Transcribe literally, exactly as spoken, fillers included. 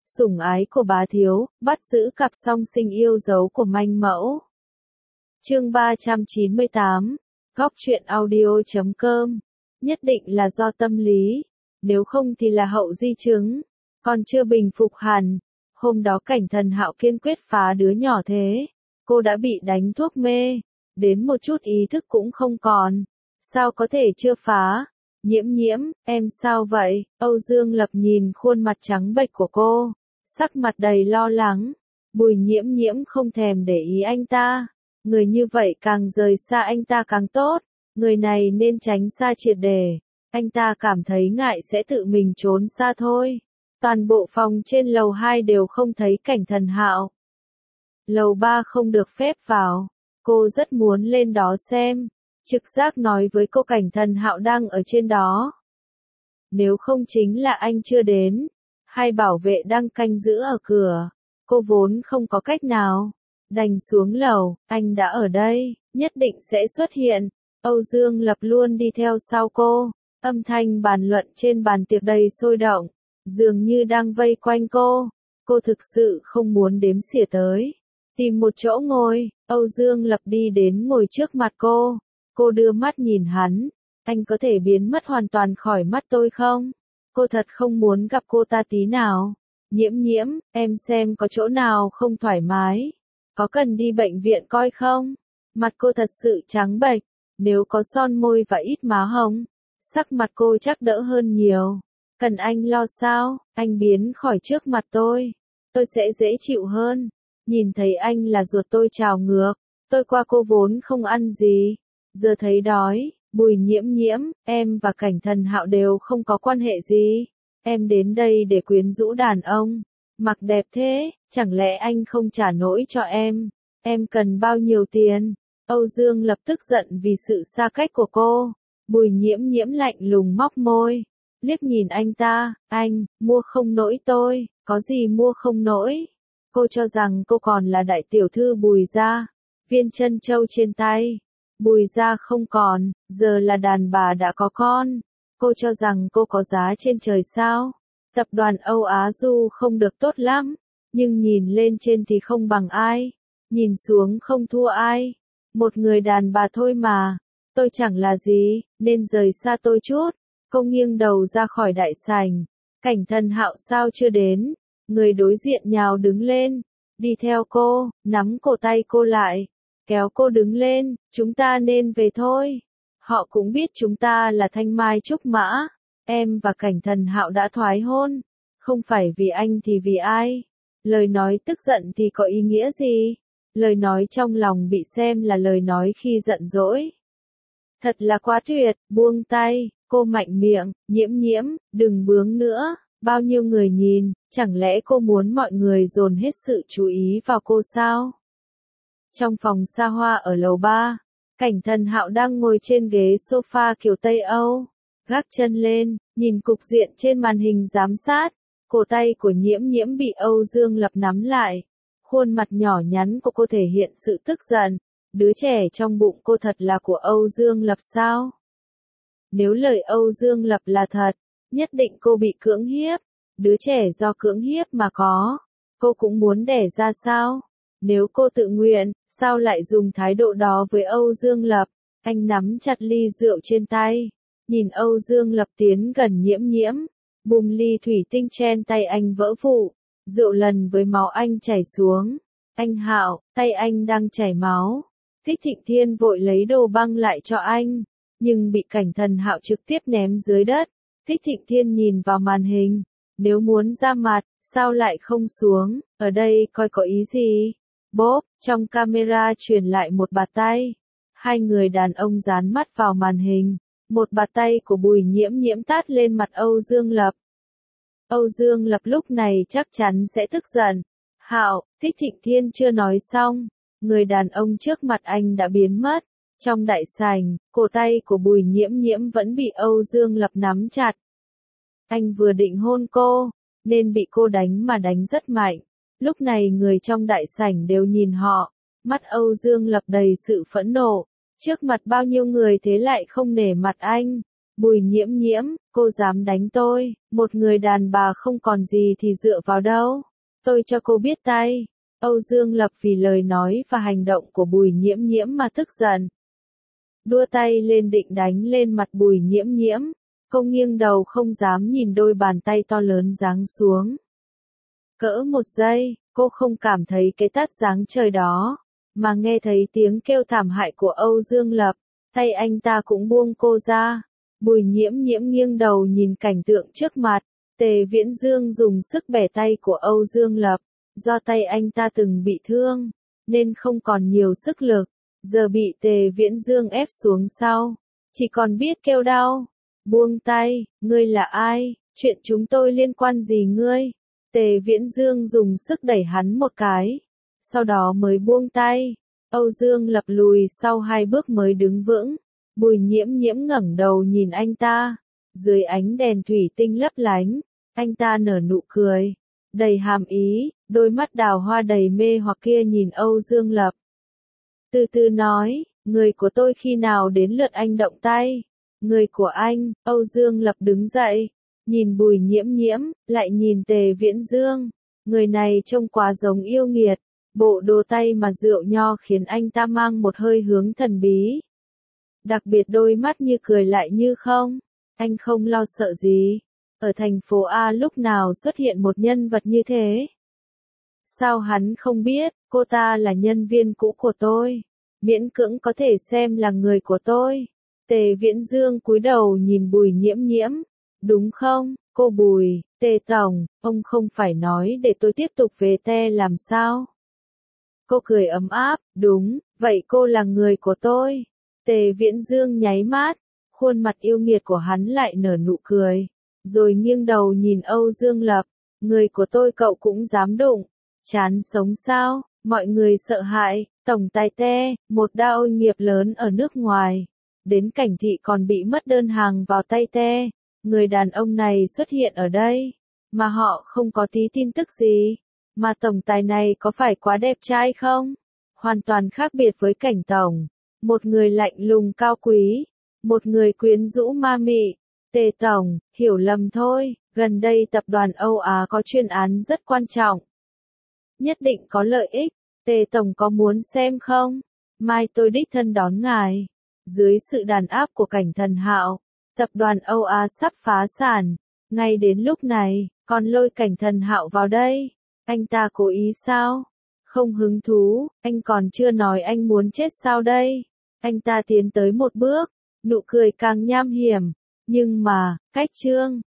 sủng ái của bá thiếu, bắt giữ cặp song sinh yêu dấu của manh mẫu. Chương ba trăm chín mươi tám, góc truyện audio chấm com. Nhất định là do tâm lý, nếu không thì là hậu di chứng. Còn chưa bình phục hẳn, hôm đó Cảnh Thần Hạo kiên quyết phá đứa nhỏ thế, cô đã bị đánh thuốc mê, đến một chút ý thức cũng không còn, sao có thể chưa phá? Nhiễm nhiễm, em sao vậy? Âu Dương Lập nhìn khuôn mặt trắng bệch của cô, sắc mặt đầy lo lắng. Bùi Nhiễm nhiễm không thèm để ý anh ta, người như vậy càng rời xa anh ta càng tốt, người này nên tránh xa triệt để, anh ta cảm thấy ngại sẽ tự mình trốn xa thôi. Toàn bộ phòng trên lầu hai đều không thấy Cảnh Thần Hạo. Lầu ba không được phép vào, cô rất muốn lên đó xem. Trực giác nói với cô Cảnh Thần Hạo đang ở trên đó. Nếu không chính là anh chưa đến, hai bảo vệ đang canh giữ ở cửa. Cô vốn không có cách nào, đành xuống lầu, anh đã ở đây, nhất định sẽ xuất hiện. Âu Dương Lập luôn đi theo sau cô, âm thanh bàn luận trên bàn tiệc đầy sôi động, dường như đang vây quanh cô. Cô thực sự không muốn đếm xỉa tới. Tìm một chỗ ngồi, Âu Dương Lập đi đến ngồi trước mặt cô. Cô đưa mắt nhìn hắn, anh có thể biến mất hoàn toàn khỏi mắt tôi không? Cô thật không muốn gặp cô ta tí nào. Nhiễm nhiễm, em xem có chỗ nào không thoải mái, có cần đi bệnh viện coi không? Mặt cô thật sự trắng bệch, nếu có son môi và ít má hồng, sắc mặt cô chắc đỡ hơn nhiều. Cần anh lo sao, anh biến khỏi trước mặt tôi, tôi sẽ dễ chịu hơn. Nhìn thấy anh là ruột tôi trào ngược, tôi qua cô vốn không ăn gì. Giờ thấy đói, Bùi Nhiễm nhiễm, em và Cảnh Thần Hạo đều không có quan hệ gì. Em đến đây để quyến rũ đàn ông. Mặc đẹp thế, chẳng lẽ anh không trả nổi cho em? Em cần bao nhiêu tiền? Âu Dương lập tức giận vì sự xa cách của cô. Bùi Nhiễm nhiễm lạnh lùng móc môi, liếc nhìn anh ta, anh, mua không nổi tôi, có gì mua không nổi? Cô cho rằng cô còn là đại tiểu thư Bùi gia, viên chân châu trên tay. Bùi gia không còn, giờ là đàn bà đã có con. Cô cho rằng cô có giá trên trời sao? Tập đoàn Âu Á Du không được tốt lắm, nhưng nhìn lên trên thì không bằng ai, nhìn xuống không thua ai. Một người đàn bà thôi mà, tôi chẳng là gì, nên rời xa tôi chút. Cô nghiêng đầu ra khỏi đại sảnh. Cảnh Thần Hạo sao chưa đến? Người đối diện nhào đứng lên, đi theo cô, nắm cổ tay cô lại, kéo cô đứng lên, chúng ta nên về thôi. Họ cũng biết chúng ta là thanh mai trúc mã, em và Cảnh Thần Hạo đã thoái hôn, không phải vì anh thì vì ai. Lời nói tức giận thì có ý nghĩa gì? Lời nói trong lòng bị xem là lời nói khi giận dỗi. Thật là quá tuyệt, buông tay, cô mạnh miệng, nhiễm nhiễm, đừng bướng nữa. Bao nhiêu người nhìn, chẳng lẽ cô muốn mọi người dồn hết sự chú ý vào cô sao? Trong phòng xa hoa ở lầu ba, Cảnh Thần Hạo đang ngồi trên ghế sofa kiểu Tây Âu, gác chân lên, nhìn cục diện trên màn hình giám sát. Cổ tay của Nhiễm nhiễm bị Âu Dương Lập nắm lại, khuôn mặt nhỏ nhắn của cô thể hiện sự tức giận. Đứa trẻ trong bụng cô thật là của Âu Dương Lập sao? Nếu lời Âu Dương Lập là thật, nhất định cô bị cưỡng hiếp. Đứa trẻ do cưỡng hiếp mà có, cô cũng muốn đẻ ra sao? Nếu cô tự nguyện, sao lại dùng thái độ đó với Âu Dương Lập? Anh nắm chặt ly rượu trên tay, nhìn Âu Dương Lập tiến gần Nhiễm nhiễm, bùm ly thủy tinh trên tay anh vỡ vụn, rượu lần với máu anh chảy xuống. Anh Hạo, tay anh đang chảy máu. Thích Thịnh Thiên vội lấy đồ băng lại cho anh, nhưng bị Cảnh Thần Hạo trực tiếp ném dưới đất. Thích Thịnh Thiên nhìn vào màn hình, nếu muốn ra mặt, sao lại không xuống, ở đây coi có ý gì? Bốp, trong camera truyền lại một bạt tay. Hai người đàn ông dán mắt vào màn hình, một bạt tay của Bùi Nhiễm nhiễm tát lên mặt Âu Dương Lập. Âu Dương Lập lúc này chắc chắn sẽ tức giận. Hạo, Thích Thịnh Thiên chưa nói xong, người đàn ông trước mặt anh đã biến mất. Trong đại sảnh, cổ tay của Bùi Nhiễm nhiễm vẫn bị Âu Dương Lập nắm chặt. Anh vừa định hôn cô, nên bị cô đánh mà đánh rất mạnh. Lúc này người trong đại sảnh đều nhìn họ, mắt Âu Dương Lập đầy sự phẫn nộ. Trước mặt bao nhiêu người thế lại không nể mặt anh. Bùi Nhiễm Nhiễm, cô dám đánh tôi, một người đàn bà không còn gì thì dựa vào đâu. Tôi cho cô biết tay. Âu Dương Lập vì lời nói và hành động của Bùi Nhiễm Nhiễm mà tức giận. Đua tay lên định đánh lên mặt Bùi Nhiễm Nhiễm. Cô nghiêng đầu không dám nhìn đôi bàn tay to lớn giáng xuống. Cỡ một giây, cô không cảm thấy cái tát giáng trời đó, mà nghe thấy tiếng kêu thảm hại của Âu Dương Lập, tay anh ta cũng buông cô ra. Bùi Nhiễm Nhiễm nghiêng đầu nhìn cảnh tượng trước mặt, Tề Viễn Dương dùng sức bẻ tay của Âu Dương Lập, do tay anh ta từng bị thương, nên không còn nhiều sức lực, giờ bị Tề Viễn Dương ép xuống sau, chỉ còn biết kêu đau. Buông tay, ngươi là ai, chuyện chúng tôi liên quan gì ngươi? Tề Viễn Dương dùng sức đẩy hắn một cái, sau đó mới buông tay. Âu Dương Lập lùi sau hai bước mới đứng vững. Bùi Nhiễm Nhiễm ngẩng đầu nhìn anh ta, dưới ánh đèn thủy tinh lấp lánh, anh ta nở nụ cười, đầy hàm ý, đôi mắt đào hoa đầy mê hoặc kia nhìn Âu Dương Lập. Từ từ nói, người của tôi khi nào đến lượt anh động tay? Người của anh. Âu Dương Lập đứng dậy, nhìn Bùi Nhiễm Nhiễm, lại nhìn Tề Viễn Dương. Người này trông quá giống yêu nghiệt, bộ đồ tay mà rượu nho khiến anh ta mang một hơi hướng thần bí. Đặc biệt đôi mắt như cười lại như không. Anh không lo sợ gì. Ở thành phố A lúc nào xuất hiện một nhân vật như thế? Sao hắn không biết, cô ta là nhân viên cũ của tôi. Miễn cưỡng có thể xem là người của tôi. Tề Viễn Dương cúi đầu nhìn Bùi Nhiễm Nhiễm. Đúng không, cô Bùi, Tề Tổng, ông không phải nói để tôi tiếp tục về Te làm sao? Cô cười ấm áp, đúng, vậy cô là người của tôi. Tề Viễn Dương nháy mắt, khuôn mặt yêu nghiệt của hắn lại nở nụ cười, rồi nghiêng đầu nhìn Âu Dương Lập, người của tôi cậu cũng dám đụng, chán sống sao, mọi người sợ hãi, tổng tài Te, một đa oai nghiệp lớn ở nước ngoài, đến cảnh thị còn bị mất đơn hàng vào tay Te, người đàn ông này xuất hiện ở đây, mà họ không có tí tin tức gì, mà tổng tài này có phải quá đẹp trai không? Hoàn toàn khác biệt với cảnh tổng. Một người lạnh lùng cao quý, một người quyến rũ ma mị. Tề Tổng, hiểu lầm thôi, gần đây tập đoàn Âu Á có chuyên án rất quan trọng. Nhất định có lợi ích, Tề Tổng có muốn xem không? Mai tôi đích thân đón ngài. Dưới sự đàn áp của Cảnh Thần Hạo, tập đoàn Âu Á sắp phá sản. Ngay đến lúc này, còn lôi Cảnh Thần Hạo vào đây. Anh ta cố ý sao? Không hứng thú, anh còn chưa nói anh muốn chết sao đây? Anh ta tiến tới một bước, nụ cười càng nham hiểm, nhưng mà, cách Trương